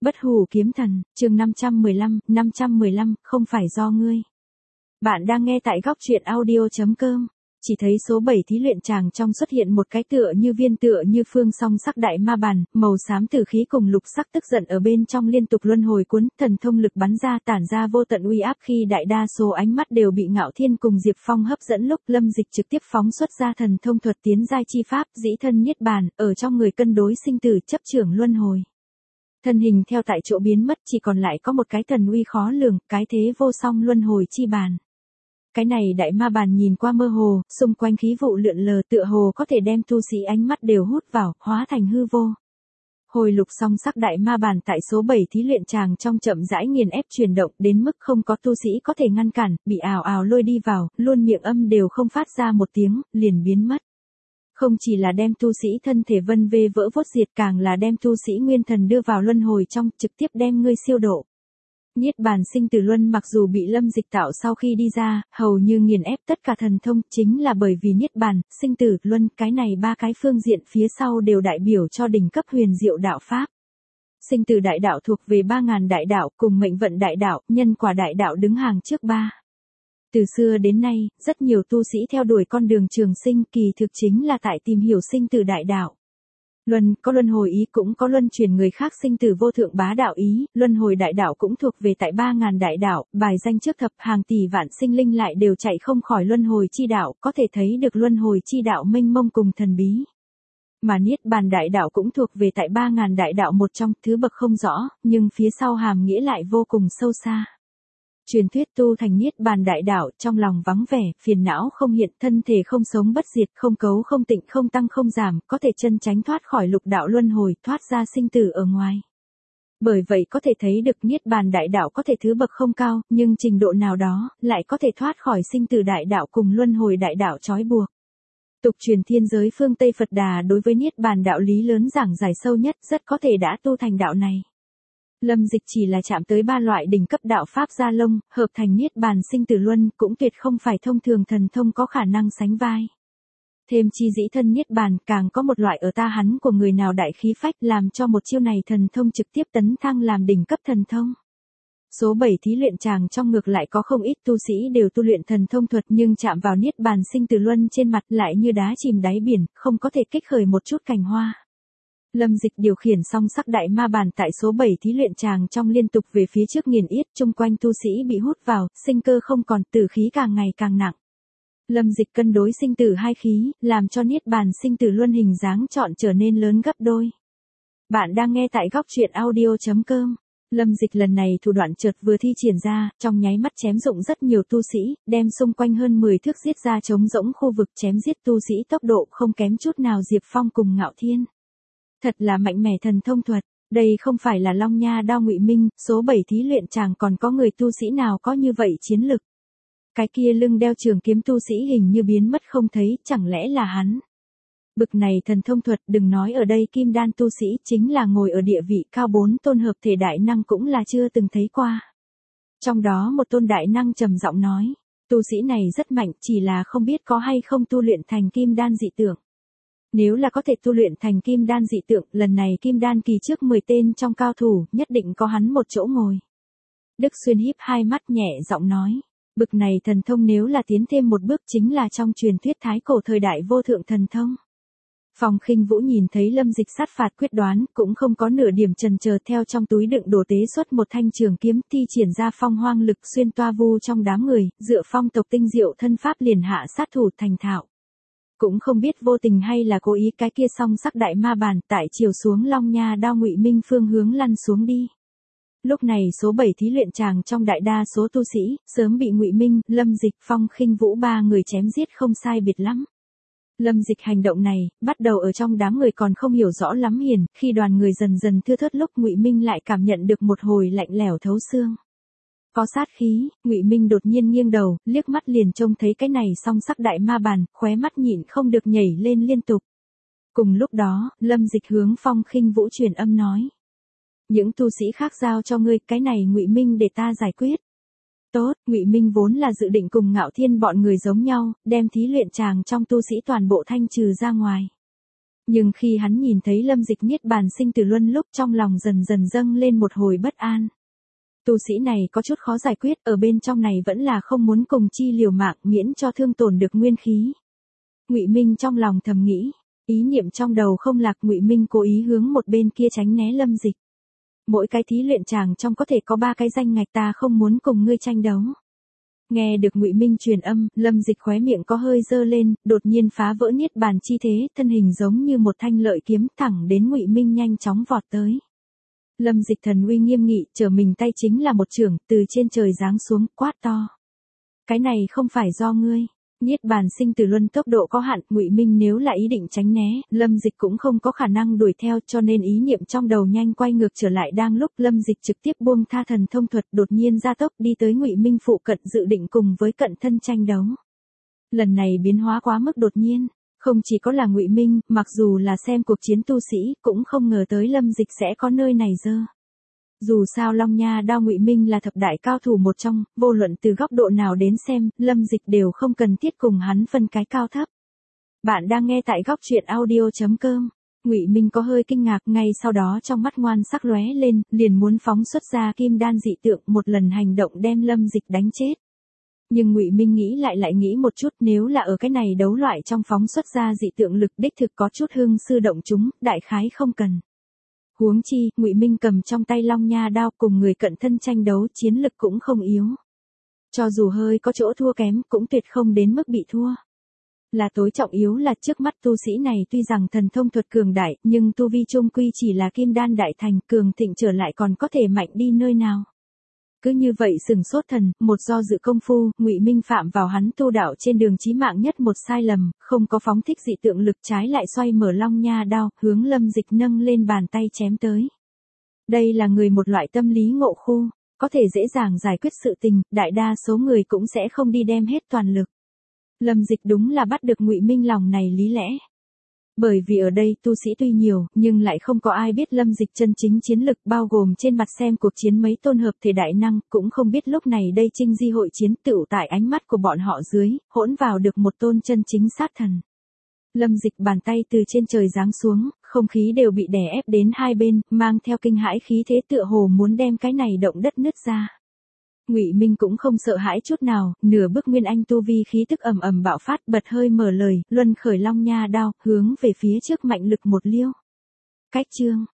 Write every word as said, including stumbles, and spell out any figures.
Bất hủ kiếm thần, chương năm trăm mười lăm, năm trăm mười lăm, không phải do ngươi. Bạn đang nghe tại góc truyện audio chấm com. Chỉ thấy số bảy thí luyện tràng trong xuất hiện một cái tựa như viên tựa như phương song sắc đại ma bàn, màu xám tử khí cùng lục sắc tức giận ở bên trong liên tục luân hồi cuốn, thần thông lực bắn ra tản ra vô tận uy áp khi đại đa số ánh mắt đều bị Ngạo Thiên cùng Diệp Phong hấp dẫn lúc Lâm Dịch trực tiếp phóng xuất ra thần thông thuật tiến giai chi pháp, dĩ thân niết bàn, ở trong người cân đối sinh tử chấp trưởng luân hồi. Thân hình theo tại chỗ biến mất, chỉ còn lại có một cái thần uy khó lường, cái thế vô song luân hồi chi bàn. Cái này đại ma bàn nhìn qua mơ hồ, xung quanh khí vụ lượn lờ tựa hồ có thể đem tu sĩ ánh mắt đều hút vào, hóa thành hư vô. Hồi lục song sắc đại ma bàn tại số bảy thí luyện tràng trong chậm rãi nghiền ép chuyển động đến mức không có tu sĩ có thể ngăn cản, bị ào ào lôi đi vào, luôn miệng âm đều không phát ra một tiếng, liền biến mất. Không chỉ là đem tu sĩ thân thể vân vê vỡ vốt diệt, càng là đem tu sĩ nguyên thần đưa vào luân hồi trong, trực tiếp đem ngươi siêu độ. Niết bàn sinh tử luân mặc dù bị Lâm Dịch tạo sau khi đi ra, hầu như nghiền ép tất cả thần thông, chính là bởi vì niết bàn, sinh tử, luân, cái này ba cái phương diện phía sau đều đại biểu cho đỉnh cấp huyền diệu đạo pháp. Sinh tử đại đạo thuộc về ba ngàn đại đạo, cùng mệnh vận đại đạo, nhân quả đại đạo đứng hàng trước ba. Từ xưa đến nay, rất nhiều tu sĩ theo đuổi con đường trường sinh, kỳ thực chính là tại tìm hiểu sinh tử đại đạo. Luân, có luân hồi ý cũng có luân chuyển người khác sinh tử vô thượng bá đạo ý, luân hồi đại đạo cũng thuộc về tại ba ngàn đại đạo, bài danh trước thập hàng tỷ vạn sinh linh lại đều chạy không khỏi luân hồi chi đạo, có thể thấy được luân hồi chi đạo mênh mông cùng thần bí. Mà niết bàn đại đạo cũng thuộc về tại ba ngàn đại đạo một trong, thứ bậc không rõ, nhưng phía sau hàm nghĩa lại vô cùng sâu xa. Truyền thuyết tu thành niết bàn đại đạo, trong lòng vắng vẻ, phiền não không hiện, thân thể không sống bất diệt, không cấu không tịnh, không tăng không giảm, có thể chân tránh thoát khỏi lục đạo luân hồi, thoát ra sinh tử ở ngoài. Bởi vậy có thể thấy được niết bàn đại đạo có thể thứ bậc không cao, nhưng trình độ nào đó, lại có thể thoát khỏi sinh tử đại đạo cùng luân hồi đại đạo trói buộc. Tục truyền thiên giới phương Tây Phật Đà đối với niết bàn đạo lý lớn giảng giải sâu nhất, rất có thể đã tu thành đạo này. Lâm Dịch chỉ là chạm tới ba loại đỉnh cấp đạo pháp gia lông, hợp thành niết bàn sinh tử luân, cũng tuyệt không phải thông thường thần thông có khả năng sánh vai. Thêm chi dĩ thân niết bàn, càng có một loại ở ta hắn của người nào đại khí phách, làm cho một chiêu này thần thông trực tiếp tấn thăng làm đỉnh cấp thần thông. Số bảy thí luyện tràng trong ngược lại có không ít tu sĩ đều tu luyện thần thông thuật, nhưng chạm vào niết bàn sinh tử luân trên mặt lại như đá chìm đáy biển, không có thể kích khởi một chút cành hoa. Lâm Dịch điều khiển song sắc đại ma bàn tại số bảy thí luyện tràng trong liên tục về phía trước nghiền yết, chung quanh tu sĩ bị hút vào, sinh cơ không còn, tử khí càng ngày càng nặng. Lâm Dịch cân đối sinh tử hai khí, làm cho niết bàn sinh tử luân hình dáng trọn trở nên lớn gấp đôi. Bạn đang nghe tại góc truyện audio chấm com. Lâm Dịch lần này thủ đoạn chợt vừa thi triển ra, trong nháy mắt chém dụng rất nhiều tu sĩ, đem xung quanh hơn mười thước giết ra trống rỗng khu vực, chém giết tu sĩ tốc độ không kém chút nào Diệp Phong cùng Ngạo Thiên. Thật là mạnh mẽ thần thông thuật, đây không phải là Long Nha đao Ngụy Minh, số bảy thí luyện chàng còn có người tu sĩ nào có như vậy chiến lực. Cái kia lưng đeo trường kiếm tu sĩ hình như biến mất không thấy, chẳng lẽ là hắn. Bực này thần thông thuật, đừng nói ở đây kim đan tu sĩ, chính là ngồi ở địa vị cao bốn tôn hợp thể đại năng cũng là chưa từng thấy qua. Trong đó một tôn đại năng trầm giọng nói, tu sĩ này rất mạnh, chỉ là không biết có hay không tu luyện thành kim đan dị tượng. Nếu là có thể tu luyện thành kim đan dị tượng, lần này kim đan kỳ trước mười tên trong cao thủ, nhất định có hắn một chỗ ngồi. Đức Xuyên híp hai mắt nhẹ giọng nói, bực này thần thông nếu là tiến thêm một bước chính là trong truyền thuyết thái cổ thời đại vô thượng thần thông. Phong Khinh Vũ nhìn thấy Lâm Dịch sát phạt quyết đoán, cũng không có nửa điểm chần chờ, theo trong túi đựng đồ tế xuất một thanh trường kiếm, thi triển ra phong hoang lực xuyên toa vu trong đám người, dựa phong tộc tinh diệu thân pháp liền hạ sát thủ thành thạo. Cũng không biết vô tình hay là cố ý, cái kia song sắc đại ma bàn tại chiều xuống Long Nha đao Ngụy Minh phương hướng lăn xuống đi. Lúc này số bảy thí luyện tràng trong đại đa số tu sĩ, sớm bị Ngụy Minh, Lâm Dịch, Phong Khinh Vũ ba người chém giết không sai biệt lắm. Lâm Dịch hành động này, bắt đầu ở trong đám người còn không hiểu rõ lắm hiền, khi đoàn người dần dần thưa thớt lúc Ngụy Minh lại cảm nhận được một hồi lạnh lẽo thấu xương. Có sát khí, Ngụy Minh đột nhiên nghiêng đầu, liếc mắt liền trông thấy cái này song sắc đại ma bàn, khóe mắt nhịn không được nhảy lên liên tục. Cùng lúc đó, Lâm Dịch hướng Phong Khinh Vũ truyền âm nói, những tu sĩ khác giao cho ngươi, cái này Ngụy Minh để ta giải quyết. Tốt, Ngụy Minh vốn là dự định cùng Ngạo Thiên bọn người giống nhau, đem thí luyện tràng trong tu sĩ toàn bộ thanh trừ ra ngoài. Nhưng khi hắn nhìn thấy Lâm Dịch niết bàn sinh tử luân lúc trong lòng dần dần dâng lên một hồi bất an. Tu sĩ này có chút khó giải quyết, ở bên trong này vẫn là không muốn cùng chi liều mạng miễn cho thương tổn được nguyên khí. Ngụy Minh trong lòng thầm nghĩ, ý niệm trong đầu không lạc, Ngụy Minh cố ý hướng một bên kia tránh né Lâm Dịch. Mỗi cái thí luyện chàng trong có thể có ba cái danh ngạch, ta không muốn cùng ngươi tranh đấu. Nghe được Ngụy Minh truyền âm, Lâm Dịch khóe miệng có hơi dơ lên, đột nhiên phá vỡ niết bàn chi thế, thân hình giống như một thanh lợi kiếm thẳng đến Ngụy Minh nhanh chóng vọt tới. Lâm Dịch thần uy nghiêm nghị, trở mình tay chính là một chưởng, từ trên trời giáng xuống, quát to. Cái này không phải do ngươi. Niết bàn sinh tử luân tốc độ có hạn, Ngụy Minh nếu là ý định tránh né, Lâm Dịch cũng không có khả năng đuổi theo, cho nên ý niệm trong đầu nhanh quay ngược trở lại, đang lúc Lâm Dịch trực tiếp buông tha thần thông thuật, đột nhiên gia tốc đi tới Ngụy Minh phụ cận, dự định cùng với cận thân tranh đấu. Lần này biến hóa quá mức đột nhiên, không chỉ có là Ngụy Minh, mặc dù là xem cuộc chiến tu sĩ, cũng không ngờ tới Lâm Dịch sẽ có nơi này dơ. Dù sao Long Nha Đao Ngụy Minh là thập đại cao thủ một trong, vô luận từ góc độ nào đến xem, Lâm Dịch đều không cần thiết cùng hắn phân cái cao thấp. Bạn đang nghe tại góc truyện audio chấm com. Ngụy Minh có hơi kinh ngạc, ngay sau đó trong mắt ngoan sắc lóe lên, liền muốn phóng xuất ra kim đan dị tượng, một lần hành động đem Lâm Dịch đánh chết. Nhưng Ngụy Minh nghĩ lại lại nghĩ một chút, nếu là ở cái này đấu loại trong phóng xuất ra dị tượng lực đích thực có chút hương sư động chúng, đại khái không cần. Huống chi, Ngụy Minh cầm trong tay Long Nha Đao cùng người cận thân tranh đấu, chiến lực cũng không yếu. Cho dù hơi có chỗ thua kém, cũng tuyệt không đến mức bị thua. Là tối trọng yếu là trước mắt tu sĩ này tuy rằng thần thông thuật cường đại, nhưng tu vi chung quy chỉ là kim đan đại thành, cường thịnh trở lại còn có thể mạnh đi nơi nào. Cứ như vậy sừng sốt thần, một do dự công phu, Ngụy Minh phạm vào hắn tu đạo trên đường chí mạng nhất một sai lầm, không có phóng thích dị tượng lực, trái lại xoay mở Long Nha Đao, hướng Lâm Dịch nâng lên bàn tay chém tới. Đây là người một loại tâm lý ngộ khu, có thể dễ dàng giải quyết sự tình, đại đa số người cũng sẽ không đi đem hết toàn lực. Lâm Dịch đúng là bắt được Ngụy Minh lòng này lý lẽ. Bởi vì ở đây tu sĩ tuy nhiều, nhưng lại không có ai biết Lâm Dịch chân chính chiến lực, bao gồm trên mặt xem cuộc chiến mấy tôn hợp thể đại năng, cũng không biết lúc này đây Trinh Di hội chiến tựu tại ánh mắt của bọn họ dưới, hỗn vào được một tôn chân chính sát thần. Lâm Dịch bàn tay từ trên trời giáng xuống, không khí đều bị đè ép đến hai bên, mang theo kinh hãi khí thế tựa hồ muốn đem cái này động đất nứt ra. Ngụy Minh cũng không sợ hãi chút nào, nửa bước nguyên anh tu vi khí tức ầm ầm bạo phát, bật hơi mở lời, luân khởi Long Nha Đao, hướng về phía trước mạnh lực một liêu. Cách chương